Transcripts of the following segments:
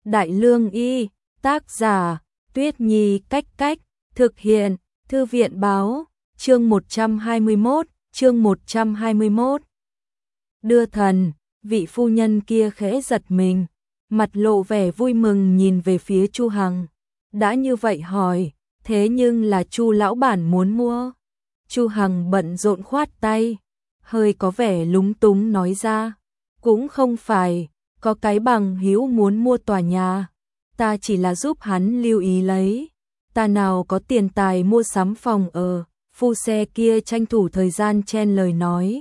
Đại Lương Y, tác giả, Tuyết Nhi Cách Cách, thực hiện, Thư viện báo, chương 121. Đưa thần, vị phu nhân kia khẽ giật mình, mặt lộ vẻ vui mừng nhìn về phía Chu Hằng. Đã như vậy hỏi, thế nhưng là Chu lão bản muốn mua. Chu Hằng bận rộn khoát tay, hơi có vẻ lúng túng nói ra, cũng không phải, có cái bằng hữu muốn mua tòa nhà, ta chỉ là giúp hắn lưu ý lấy, ta nào có tiền tài mua sắm phòng ở. Phu xe kia tranh thủ thời gian chen lời nói.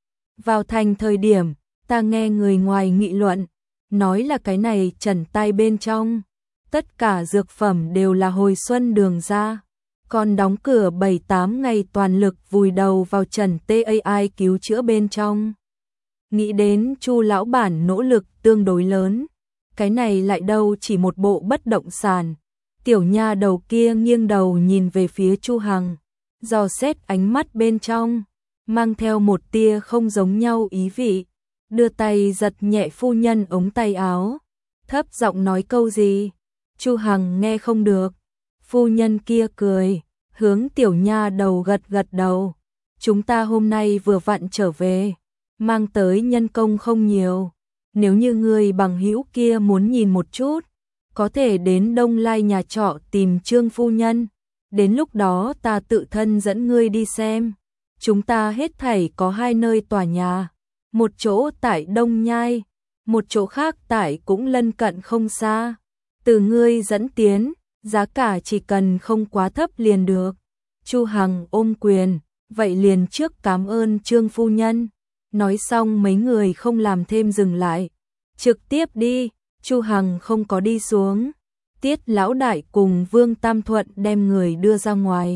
Vào thành thời điểm, ta nghe người ngoài nghị luận, nói là cái này trần tay bên trong, tất cả dược phẩm đều là hồi xuân đường ra, còn đóng cửa 7-8 ngày toàn lực vùi đầu vào trần TAI cứu chữa bên trong. Nghĩ đến Chu lão bản nỗ lực tương đối lớn, cái này lại đâu chỉ một bộ bất động sản. Tiểu nha đầu kia nghiêng đầu nhìn về phía Chu Hằng, dò xét ánh mắt bên trong, mang theo một tia không giống nhau ý vị, đưa tay giật nhẹ phu nhân ống tay áo, thấp giọng nói câu gì. Chu Hằng nghe không được, phu nhân kia cười, hướng tiểu nha đầu gật gật đầu. Chúng ta hôm nay vừa vặn trở về, mang tới nhân công không nhiều, nếu như người bằng hữu kia muốn nhìn một chút, có thể đến Đông Lai nhà trọ tìm Trương phu nhân, đến lúc đó ta tự thân dẫn ngươi đi xem. Chúng ta hết thảy có 2 nơi tòa nhà, một chỗ tại Đông Nhai, một chỗ khác tại cũng lân cận không xa. Từ ngươi dẫn tiến, giá cả chỉ cần không quá thấp liền được. Chu Hằng ôm quyền, vậy liền trước cảm ơn Trương phu nhân. Nói xong mấy người không làm thêm dừng lại, trực tiếp đi. Chu Hằng không có đi xuống, Tiết lão đại cùng Vương Tam Thuận đem người đưa ra ngoài.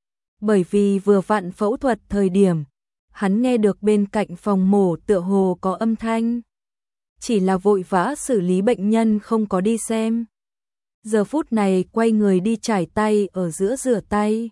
Bởi vì vừa vặn phẫu thuật thời điểm, hắn nghe được bên cạnh phòng mổ tựa hồ có âm thanh. Chỉ là vội vã xử lý bệnh nhân không có đi xem. Giờ phút này quay người đi chải tay ở giữa rửa tay,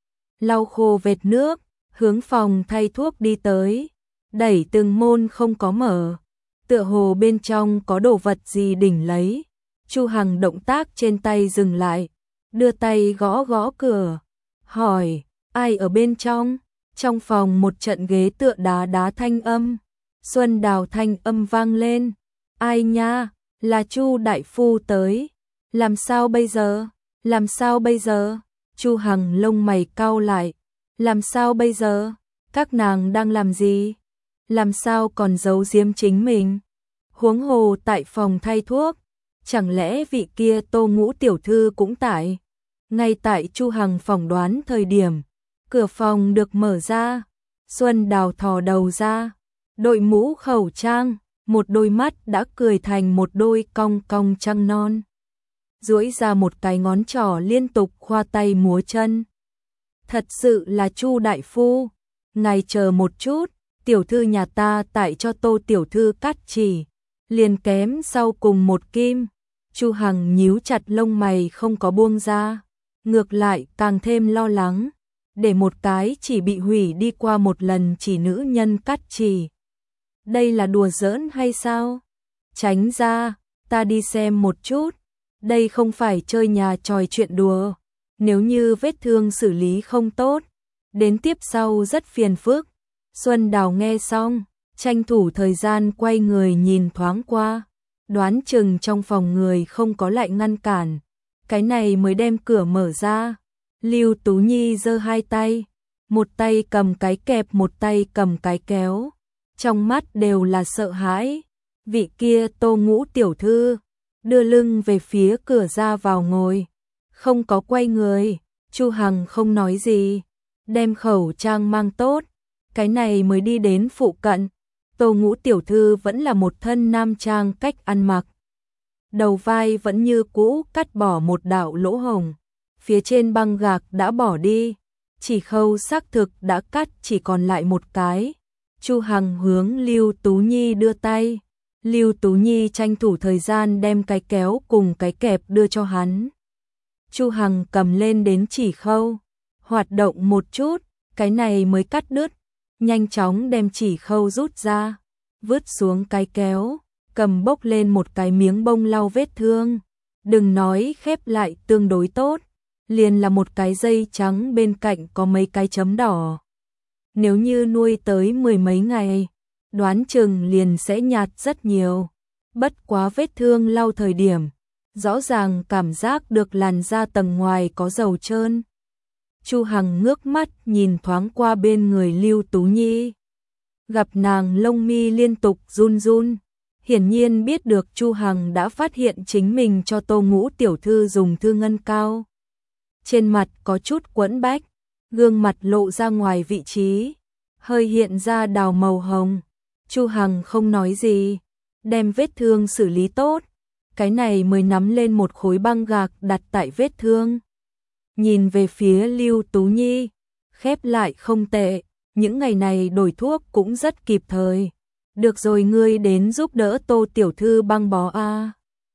lau khô vệt nước, hướng phòng thay thuốc đi tới, đẩy từng môn không có mở. Tựa hồ bên trong có đồ vật gì đỉnh lấy. Chu Hằng động tác trên tay dừng lại, đưa tay gõ gõ cửa, hỏi, ai ở bên trong? Trong phòng một trận ghế tựa đá đá thanh âm, Xuân Đào thanh âm vang lên, ai nha, là Chu đại phu tới, làm sao bây giờ, làm sao bây giờ? Chu Hằng lông mày cau lại, làm sao bây giờ, các nàng đang làm gì? Làm sao còn giấu giếm chính mình? Huống hồ tại phòng thay thuốc, chẳng lẽ vị kia Tô Ngũ tiểu thư cũng tại? Ngay tại Chu Hằng phỏng đoán thời điểm, cửa phòng được mở ra, Xuân Đào thò đầu ra, đội mũ khẩu trang, một đôi mắt đã cười thành một đôi cong cong trăng non. Duỗi ra một cái ngón trỏ liên tục khoa tay múa chân. Thật sự là Chu đại phu, ngài chờ một chút, tiểu thư nhà ta tại cho Tô tiểu thư cắt chỉ, liền kém sau cùng một kim. Chu Hằng nhíu chặt lông mày không có buông ra, ngược lại càng thêm lo lắng, để một cái chỉ bị hủy đi qua một lần chỉ nữ nhân cắt chỉ. Đây là đùa giỡn hay sao? Tránh ra, ta đi xem một chút, đây không phải chơi nhà tròi chuyện đùa, nếu như vết thương xử lý không tốt, đến tiếp sau rất phiền phức. Xuân Đào nghe xong, tranh thủ thời gian quay người nhìn thoáng qua, đoán chừng trong phòng người không có lại ngăn cản, cái này mới đem cửa mở ra. Lưu Tú Nhi giơ 2 tay, một tay cầm cái kẹp một tay cầm cái kéo, trong mắt đều là sợ hãi. Vị kia Tô Ngũ tiểu thư, đưa lưng về phía cửa ra vào ngồi, không có quay người. Chu Hằng không nói gì, đem khẩu trang mang tốt, cái này mới đi đến phụ cận. Tô Ngũ tiểu thư vẫn là một thân nam trang cách ăn mặc, đầu vai vẫn như cũ cắt bỏ một đạo lỗ hổng, phía trên băng gạc đã bỏ đi, chỉ khâu xác thực đã cắt chỉ còn lại một cái. Chu Hằng hướng Lưu Tú Nhi đưa tay, Lưu Tú Nhi tranh thủ thời gian đem cái kéo cùng cái kẹp đưa cho hắn. Chu Hằng cầm lên đến chỉ khâu, hoạt động một chút, cái này mới cắt đứt, nhanh chóng đem chỉ khâu rút ra, vứt xuống cái kéo, cầm bốc lên một cái miếng bông lau vết thương. Đừng nói khép lại tương đối tốt, liền là một cái dây trắng bên cạnh có mấy cái chấm đỏ. Nếu như nuôi tới 10 mấy ngày, đoán chừng liền sẽ nhạt rất nhiều. Bất quá vết thương lau thời điểm, rõ ràng cảm giác được làn da tầng ngoài có dầu trơn. Chu Hằng ngước mắt nhìn thoáng qua bên người Lưu Tú Nhi. Gặp nàng lông mi liên tục run run, hiển nhiên biết được Chu Hằng đã phát hiện chính mình cho Tô Ngũ tiểu thư dùng thư ngân cao. Trên mặt có chút quẫn bách, gương mặt lộ ra ngoài vị trí, hơi hiện ra đào màu hồng. Chu Hằng không nói gì, đem vết thương xử lý tốt, cái này mới nắm lên một khối băng gạc đặt tại vết thương. Nhìn về phía Lưu Tú Nhi, khép lại không tệ, những ngày này đổi thuốc cũng rất kịp thời. Được rồi, ngươi đến giúp đỡ Tô tiểu thư băng bó a.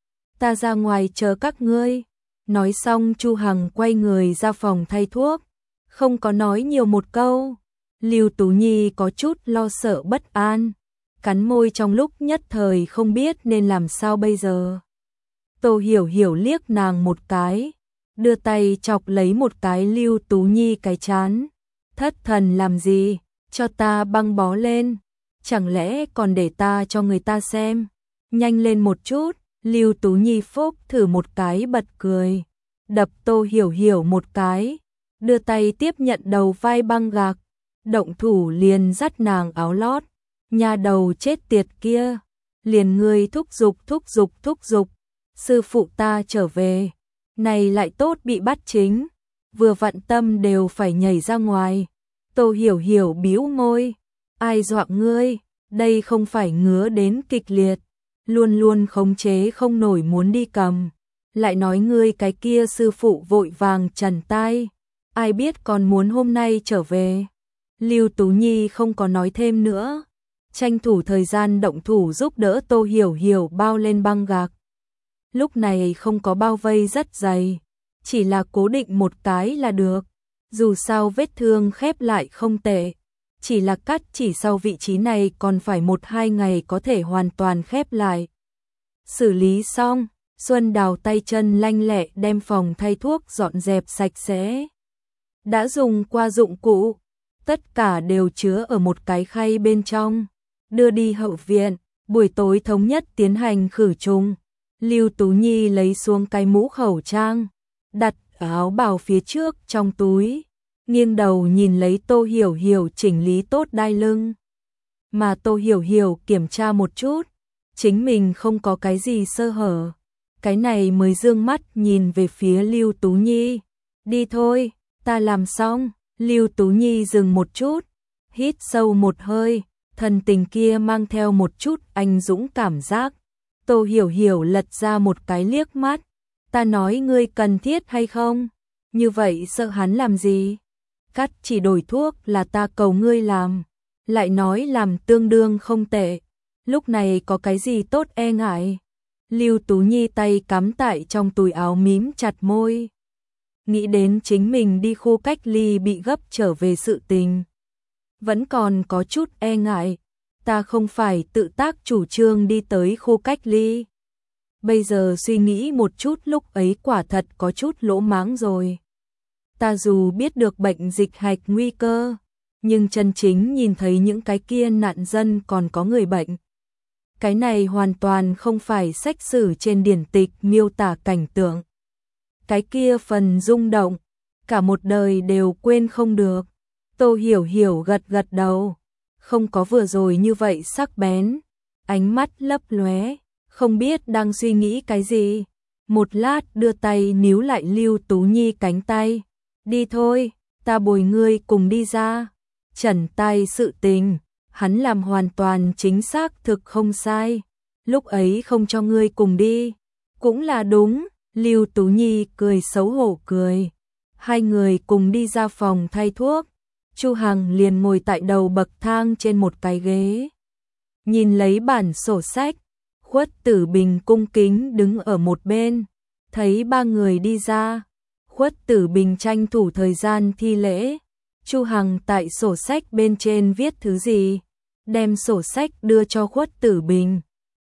Ta ra ngoài chờ các ngươi. Nói xong Chu Hằng quay người ra phòng thay thuốc, không có nói nhiều một câu. Lưu Tú Nhi có chút lo sợ bất an, cắn môi trong lúc nhất thời không biết nên làm sao bây giờ. Tô Hiểu Hiểu liếc nàng một cái, đưa tay chọc lấy một cái Lưu Tú Nhi cái trán. Thất thần làm gì, cho ta băng bó lên, chẳng lẽ còn để ta cho người ta xem. Nhanh lên một chút. Lưu Tú Nhi phốc thử một cái bật cười, đập Tô Hiểu Hiểu một cái, đưa tay tiếp nhận đầu vai băng gạc, động thủ liền dắt nàng áo lót. Nhà đầu chết tiệt kia, liền ngươi thúc giục, sư phụ ta trở về, này lại tốt bị bắt chính, vừa vặn tâm đều phải nhảy ra ngoài. Tô Hiểu Hiểu bĩu môi, ai dọa ngươi, đây không phải ngứa đến kịch liệt, luôn luôn khống chế không nổi muốn đi cầm, lại nói ngươi cái kia sư phụ vội vàng trần tai, ai biết còn muốn hôm nay trở về. Lưu Tú Nhi không có nói thêm nữa, tranh thủ thời gian động thủ giúp đỡ Tô Hiểu Hiểu bao lên băng gạc. Lúc này không có bao vây rất dày, chỉ là cố định một cái là được, dù sao vết thương khép lại không tệ, chỉ là cắt chỉ sau vị trí này còn phải 1-2 ngày có thể hoàn toàn khép lại. Xử lý xong, Xuân Đào tay chân lanh lẹ đem phòng thay thuốc dọn dẹp sạch sẽ. Đã dùng qua dụng cụ, tất cả đều chứa ở một cái khay bên trong, đưa đi hậu viện, buổi tối thống nhất tiến hành khử trùng. Lưu Tú Nhi lấy xuống cái mũ khẩu trang, đặt áo bào phía trước trong túi, nghiêng đầu nhìn lấy Tô Hiểu Hiểu chỉnh lý tốt đai lưng. Mà Tô Hiểu Hiểu kiểm tra một chút, chính mình không có cái gì sơ hở, cái này mới dương mắt nhìn về phía Lưu Tú Nhi. Đi thôi, ta làm xong. Lưu Tú Nhi dừng một chút, hít sâu một hơi, thần tình kia mang theo một chút anh dũng cảm giác. Tô Hiểu Hiểu lật ra một cái liếc mắt, ta nói ngươi cần thiết hay không? Như vậy sợ hắn làm gì? Cắt chỉ đổi thuốc là ta cầu ngươi làm, lại nói làm tương đương không tệ, lúc này có cái gì tốt e ngại? Lưu Tú Nhi tay cắm tại trong túi áo mím chặt môi, nghĩ đến chính mình đi khu cách ly bị gấp trở về sự tình, vẫn còn có chút e ngại. Ta không phải tự tác chủ trương đi tới khu cách ly. Bây giờ suy nghĩ một chút lúc ấy quả thật có chút lỗ mãng rồi. Ta dù biết được bệnh dịch hạch nguy cơ, nhưng chân chính nhìn thấy những cái kia nạn dân còn có người bệnh. Cái này hoàn toàn không phải sách sử trên điển tịch miêu tả cảnh tượng. Cái kia phần rung động, cả một đời đều quên không được. Tô Hiểu Hiểu gật gật đầu, không có vừa rồi như vậy sắc bén, ánh mắt lấp lóe, không biết đang suy nghĩ cái gì. Một lát đưa tay níu lại Lưu Tú Nhi cánh tay, đi thôi, ta bồi ngươi cùng đi ra. Trần tay sự tình, hắn làm hoàn toàn chính xác thực không sai, lúc ấy không cho ngươi cùng đi, cũng là đúng. Lưu Tú Nhi cười xấu hổ cười, hai người cùng đi ra phòng thay thuốc. Chu Hằng liền ngồi tại đầu bậc thang trên một cái ghế, nhìn lấy bản sổ sách. Khuất Tử Bình cung kính đứng ở một bên, thấy ba người đi ra, Khuất Tử Bình tranh thủ thời gian thi lễ. Chu Hằng tại sổ sách bên trên viết thứ gì, đem sổ sách đưa cho Khuất Tử Bình.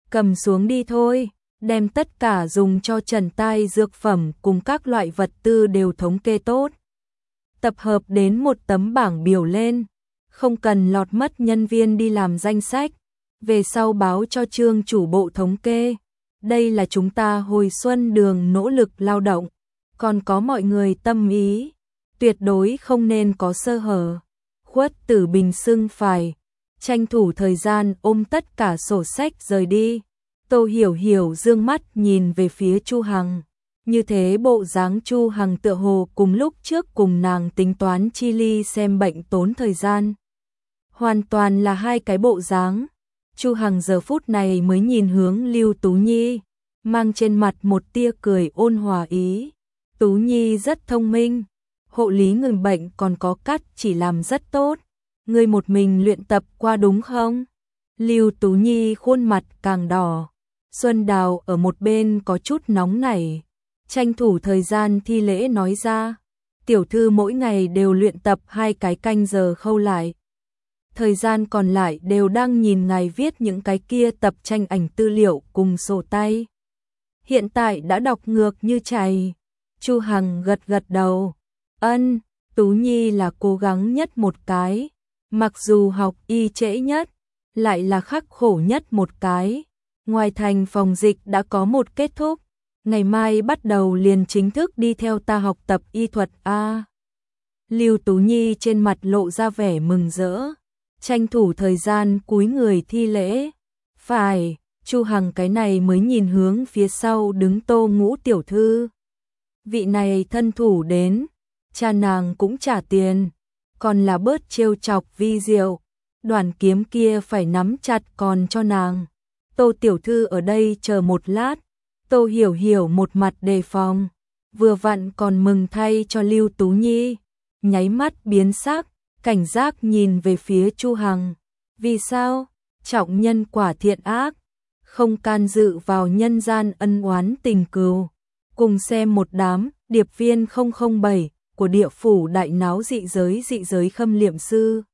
cầm xuống đi thôi, đem tất cả dùng cho trần tai dược phẩm cùng các loại vật tư đều thống kê tốt. Tập hợp đến một tấm bảng biểu lên, không cần lọt mất nhân viên đi làm danh sách, về sau báo cho Trương chủ bộ thống kê. Đây là chúng ta hồi xuân đường nỗ lực lao động, còn có mọi người tâm ý, tuyệt đối không nên có sơ hở. Khuất Tử Bình xưng phải, tranh thủ thời gian ôm tất cả sổ sách rời đi. Tô Hiểu Hiểu dương mắt nhìn về phía Chu Hằng, như thế bộ dáng Chu Hằng tựa hồ cùng lúc trước cùng nàng tính toán chi ly xem bệnh tốn thời gian. Hoàn toàn là hai cái bộ dáng. Chu Hằng giờ phút này mới nhìn hướng Lưu Tú Nhi, mang trên mặt một tia cười ôn hòa ý. Tú Nhi rất thông minh, hộ lý người bệnh còn có cách chỉ làm rất tốt. Ngươi một mình luyện tập qua đúng không? Lưu Tú Nhi khuôn mặt càng đỏ. Xuân Đào ở một bên có chút nóng nảy, tranh thủ thời gian thi lễ nói ra. Tiểu thư mỗi ngày đều luyện tập 2 cái canh giờ khâu lại. Thời gian còn lại đều đang nhìn ngài viết những cái kia tập tranh ảnh tư liệu cùng sổ tay. Hiện tại đã đọc ngược như chày. Chu Hằng gật gật đầu. Ân, Tú Nhi là cố gắng nhất một cái. Mặc dù học y trễ nhất, lại là khắc khổ nhất một cái. Ngoài thành phòng dịch đã có một kết thúc. Ngày mai bắt đầu liền chính thức đi theo ta học tập y thuật A. Lưu Tú Nhi trên mặt lộ ra vẻ mừng rỡ, tranh thủ thời gian cúi người thi lễ. Phải, Chu Hằng cái này mới nhìn hướng phía sau đứng Tô Ngũ tiểu thư. Vị này thân thủ đến, cha nàng cũng trả tiền, còn là bớt trêu chọc vi diệu. Đoàn kiếm kia phải nắm chặt còn cho nàng. Tô tiểu thư ở đây chờ một lát. Tô Hiểu Hiểu một mặt đề phòng, vừa vặn còn mừng thay cho Lưu Tú Nhi, nháy mắt biến sắc, cảnh giác nhìn về phía Chu Hằng. Vì sao? Trọng nhân quả thiện ác, không can dự vào nhân gian ân oán tình cừu. Cùng xem một đám điệp viên 007 của địa phủ đại náo dị giới khâm liệm sư.